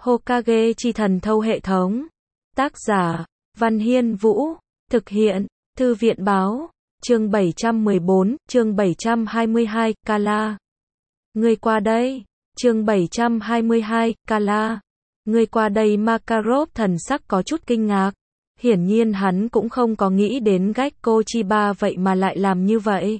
Hokage chi thần thâu hệ thống. Tác giả, Văn Hiên Vũ. Thực hiện, Thư viện Báo. Chương 714, chương 722, Kala. Ngươi qua đây. Chương 722, Kala. Ngươi qua đây. Makarov thần sắc có chút kinh ngạc. Hiển nhiên hắn cũng không có nghĩ đến Gekko Chiba vậy mà lại làm như vậy.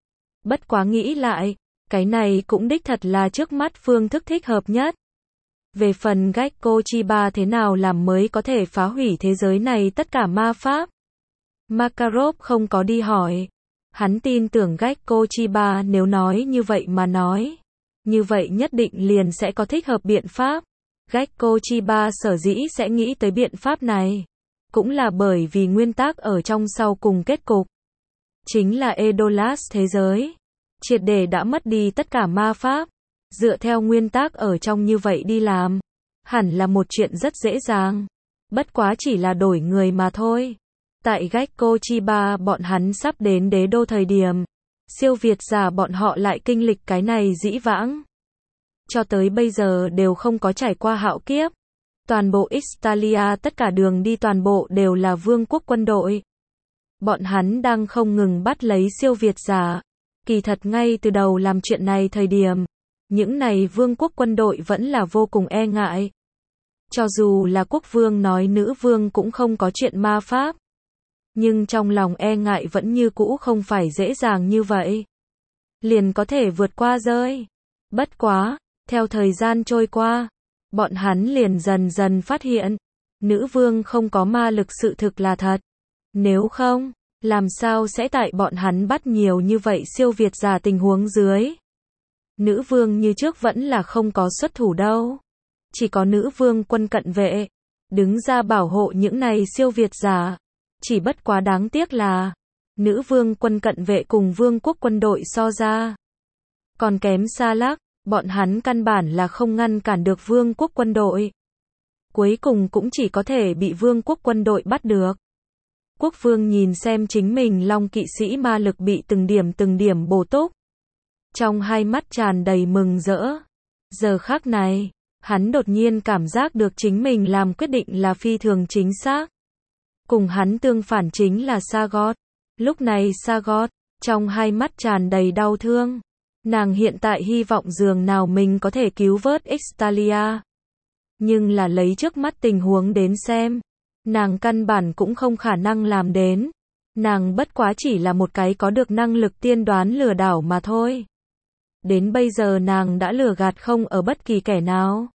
Bất quá nghĩ lại, cái này cũng đích thật là trước mắt phương thức thích hợp nhất. Về phần Gekko Chiba thế nào làm mới có thể phá hủy thế giới này tất cả ma pháp. Makarov không có đi hỏi. Hắn tin tưởng Gekko Chiba nếu nói như vậy mà nói. Như vậy nhất định liền sẽ có thích hợp biện pháp. Gekko Chiba sở dĩ sẽ nghĩ tới biện pháp này. Cũng là bởi vì nguyên tắc ở trong sau cùng kết cục. Chính là Edolas thế giới. Triệt để đã mất đi tất cả ma pháp. Dựa theo nguyên tắc ở trong như vậy đi làm. Hẳn là một chuyện rất dễ dàng. Bất quá chỉ là đổi người mà thôi. Tại Gekko Chiba bọn hắn sắp đến đế đô thời điểm. Siêu việt giả bọn họ lại kinh lịch cái này dĩ vãng. Cho tới bây giờ đều không có trải qua hạo kiếp. Toàn bộ Ixtalia tất cả đường đi toàn bộ đều là vương quốc quân đội. Bọn hắn đang không ngừng bắt lấy siêu việt giả. Kỳ thật ngay từ đầu làm chuyện này thời điểm. Những này vương quốc quân đội vẫn là vô cùng e ngại. Cho dù là quốc vương nói nữ vương cũng không có chuyện ma pháp. Nhưng trong lòng e ngại vẫn như cũ không phải dễ dàng như vậy. Liền có thể vượt qua rơi. Bất quá, theo thời gian trôi qua, bọn hắn liền dần dần phát hiện, nữ vương không có ma lực sự thực là thật. Nếu không, làm sao sẽ tại bọn hắn bắt nhiều như vậy siêu việt giả tình huống dưới. Nữ vương như trước vẫn là không có xuất thủ đâu. Chỉ có nữ vương quân cận vệ, đứng ra bảo hộ những này siêu việt giả. Chỉ bất quá đáng tiếc là, nữ vương quân cận vệ cùng vương quốc quân đội so ra. Còn kém xa lắc, bọn hắn căn bản là không ngăn cản được vương quốc quân đội. Cuối cùng cũng chỉ có thể bị vương quốc quân đội bắt được. Quốc vương nhìn xem chính mình long kỵ sĩ ma lực bị từng điểm bổ túc. Trong hai mắt tràn đầy mừng rỡ. Giờ khắc này, hắn đột nhiên cảm giác được chính mình làm quyết định là phi thường chính xác. Cùng hắn tương phản chính là Sagot. Lúc này Sagot, trong hai mắt tràn đầy đau thương. Nàng hiện tại hy vọng dường nào mình có thể cứu vớt Ixtalia. Nhưng là lấy trước mắt tình huống đến xem. Nàng căn bản cũng không khả năng làm đến. Nàng bất quá chỉ là một cái có được năng lực tiên đoán lừa đảo mà thôi. Đến bây giờ nàng đã lừa gạt không ở bất kỳ kẻ nào.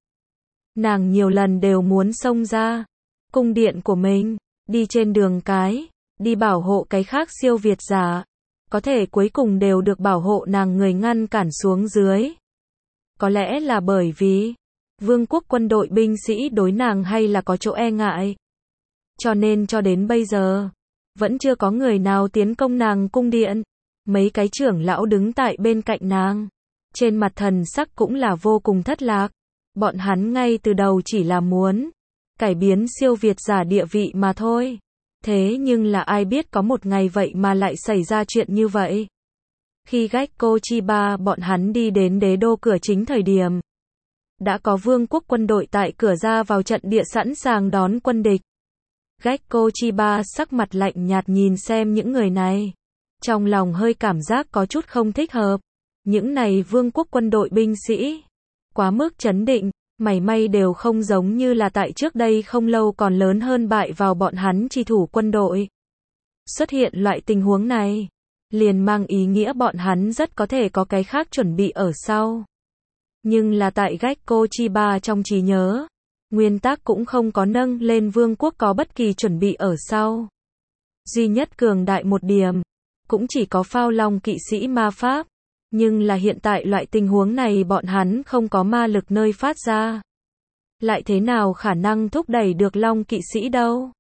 Nàng nhiều lần đều muốn xông ra cung điện của mình, đi trên đường cái, đi bảo hộ cái khác siêu việt giả. Có thể cuối cùng đều được bảo hộ nàng người ngăn cản xuống dưới. Có lẽ là bởi vì vương quốc quân đội binh sĩ đối nàng hay là có chỗ e ngại. Cho nên cho đến bây giờ, vẫn chưa có người nào tiến công nàng cung điện. Mấy cái trưởng lão đứng tại bên cạnh nàng. Trên mặt thần sắc cũng là vô cùng thất lạc. Bọn hắn ngay từ đầu chỉ là muốn cải biến siêu việt giả địa vị mà thôi. Thế nhưng là ai biết có một ngày vậy mà lại xảy ra chuyện như vậy. Khi Gekko Chiba bọn hắn đi đến đế đô cửa chính thời điểm. Đã có vương quốc quân đội tại cửa ra vào trận địa sẵn sàng đón quân địch. Gekko Chiba sắc mặt lạnh nhạt nhìn xem những người này. Trong lòng hơi cảm giác có chút không thích hợp. Những này vương quốc quân đội binh sĩ. Quá mức trấn định. Mảy may đều không giống như là tại trước đây không lâu còn lớn hơn bại vào bọn hắn chi thủ quân đội. Xuất hiện loại tình huống này, liền mang ý nghĩa bọn hắn rất có thể có cái khác chuẩn bị ở sau. Nhưng là tại Gekko Chiba trong trí nhớ, nguyên tắc cũng không có nâng lên vương quốc có bất kỳ chuẩn bị ở sau. Duy nhất cường đại một điểm, cũng chỉ có Phao Long kỵ sĩ ma pháp. Nhưng là hiện tại loại tình huống này bọn hắn không có ma lực nơi phát ra. Lại thế nào khả năng thúc đẩy được Long kỵ sĩ đâu?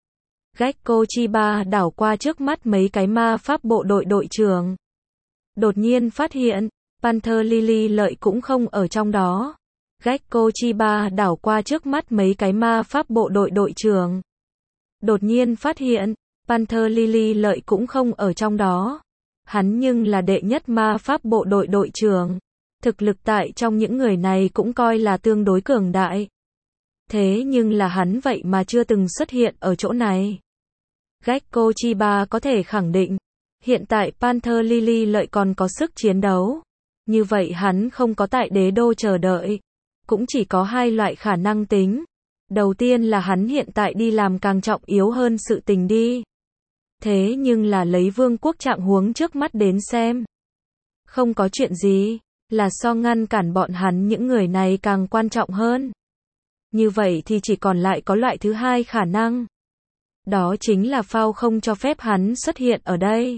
Gekko Chiba đảo qua trước mắt mấy cái ma pháp bộ đội đội trưởng. Đột nhiên phát hiện, Panther Lily lợi cũng không ở trong đó. Gekko Chiba đảo qua trước mắt mấy cái ma pháp bộ đội đội trưởng. Đột nhiên phát hiện, Panther Lily lợi cũng không ở trong đó. Hắn nhưng là đệ nhất ma pháp bộ đội đội trưởng. Thực lực tại trong những người này cũng coi là tương đối cường đại. Thế nhưng là hắn vậy mà chưa từng xuất hiện ở chỗ này. Gekko Chiba có thể khẳng định, hiện tại Panther Lily lợi còn có sức chiến đấu. Như vậy hắn không có tại đế đô chờ đợi. Cũng chỉ có hai loại khả năng tính. Đầu tiên là hắn hiện tại đi làm càng trọng yếu hơn sự tình đi. Thế nhưng là lấy vương quốc trạng huống trước mắt đến xem. Không có chuyện gì, là so ngăn cản bọn hắn những người này càng quan trọng hơn. Như vậy thì chỉ còn lại có loại thứ hai khả năng. Đó chính là Phao không cho phép hắn xuất hiện ở đây.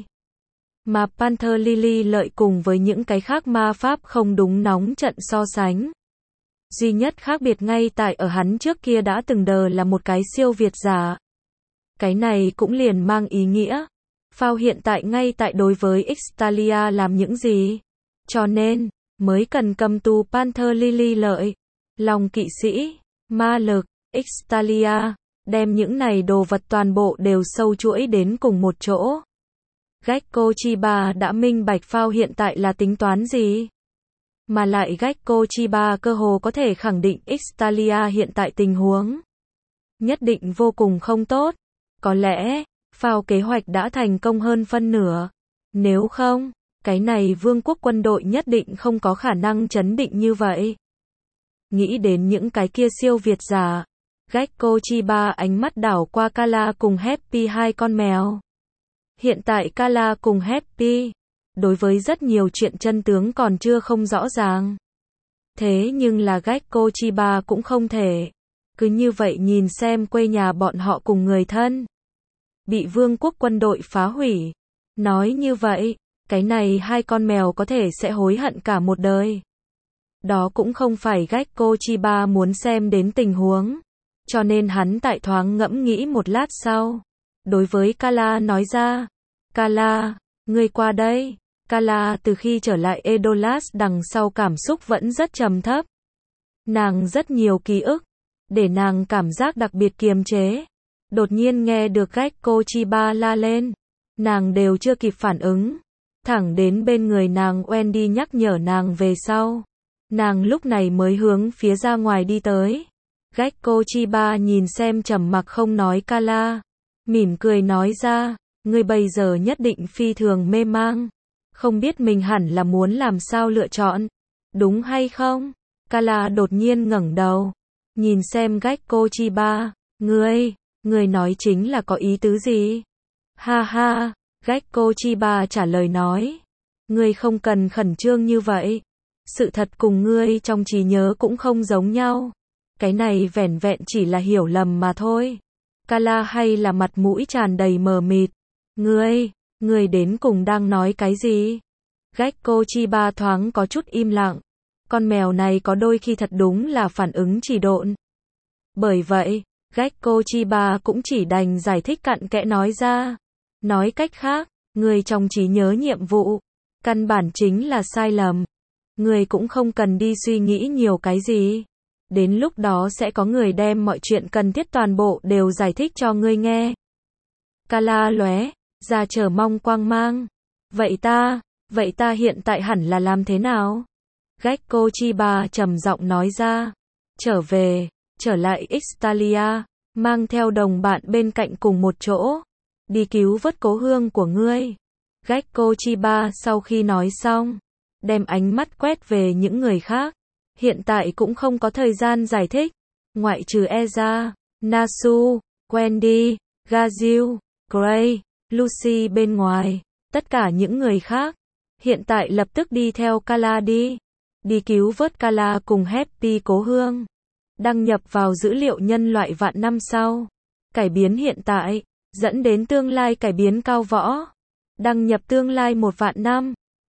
Mà Panther Lily lợi cùng với những cái khác ma pháp không đúng nóng trận so sánh. Duy nhất khác biệt ngay tại ở hắn trước kia đã từng đờ là một cái siêu việt giả. Cái này cũng liền mang ý nghĩa. Phao hiện tại ngay tại đối với Ixtalia làm những gì. Cho nên, mới cần cầm tù Panther Lily lợi. Lòng kỵ sĩ, ma lực, Ixtalia, đem những này đồ vật toàn bộ đều sâu chuỗi đến cùng một chỗ. Gekko Chiba đã minh bạch Phao hiện tại là tính toán gì. Mà lại Gekko Chiba cơ hồ có thể khẳng định Ixtalia hiện tại tình huống nhất định vô cùng không tốt. Có lẽ, Phao kế hoạch đã thành công hơn phân nửa. Nếu không, cái này vương quốc quân đội nhất định không có khả năng chấn định như vậy. Nghĩ đến những cái kia siêu việt giả, Gekko Chiba ánh mắt đảo qua Kala cùng Happy hai con mèo. Hiện tại Kala cùng Happy, đối với rất nhiều chuyện chân tướng còn chưa không rõ ràng. Thế nhưng là Gekko Chiba cũng không thể cứ như vậy nhìn xem quê nhà bọn họ cùng người thân bị vương quốc quân đội phá hủy. Nói như vậy, cái này hai con mèo có thể sẽ hối hận cả một đời. Đó cũng không phải Gekko Chiba muốn xem đến tình huống. Cho nên hắn tại thoáng ngẫm nghĩ một lát sau. Đối với Kala nói ra, Kala, ngươi qua đây. Kala từ khi trở lại Edolas đằng sau cảm xúc vẫn rất trầm thấp. Nàng rất nhiều ký ức, để nàng cảm giác đặc biệt kiềm chế. Đột nhiên nghe được Gekko Chiba la lên, nàng đều chưa kịp phản ứng. Thẳng đến bên người nàng Wendy nhắc nhở nàng về sau. Nàng lúc này mới hướng phía ra ngoài đi tới. Gekko Chiba nhìn xem trầm mặc không nói Kala, mỉm cười nói ra, ngươi bây giờ nhất định phi thường mê mang. Không biết mình hẳn là muốn làm sao lựa chọn, đúng hay không? Kala đột nhiên ngẩng đầu, nhìn xem Gekko Chiba, ngươi nói chính là có ý tứ gì? Ha ha, Gekko Chiba trả lời nói, ngươi không cần khẩn trương như vậy. Sự thật cùng ngươi trong trí nhớ cũng không giống nhau. Cái này vẻn vẹn chỉ là hiểu lầm mà thôi. Kala hay là mặt mũi tràn đầy mờ mịt. Ngươi đến cùng đang nói cái gì? Gekko Chiba thoáng có chút im lặng. Con mèo này có đôi khi thật đúng là phản ứng chỉ độn. Bởi vậy, Gekko Chiba cũng chỉ đành giải thích cặn kẽ nói ra. Nói cách khác, ngươi trong trí nhớ nhiệm vụ, căn bản chính là sai lầm. Ngươi cũng không cần đi suy nghĩ nhiều cái gì. Đến lúc đó sẽ có người đem mọi chuyện cần thiết toàn bộ đều giải thích cho ngươi nghe. Kala lóe ra chờ mong quang mang. Vậy ta hiện tại hẳn là làm thế nào? Gekko Chiba trầm giọng nói ra. Trở lại Ixtalia, mang theo đồng bạn bên cạnh cùng một chỗ. Đi cứu vớt cố hương của ngươi. Gekko Chiba sau khi nói xong, đem ánh mắt quét về những người khác. Hiện tại cũng không có thời gian giải thích. Ngoại trừ Eza, Nasu, Wendy, Gazil, Gray, Lucy bên ngoài, tất cả những người khác, hiện tại lập tức đi theo Kala đi. Đi cứu vớt Kala cùng Happy cố hương. Đăng nhập vào dữ liệu nhân loại vạn năm sau. Cải biến hiện tại, dẫn đến tương lai cải biến cao võ. Đăng nhập tương lai 1 vạn năm.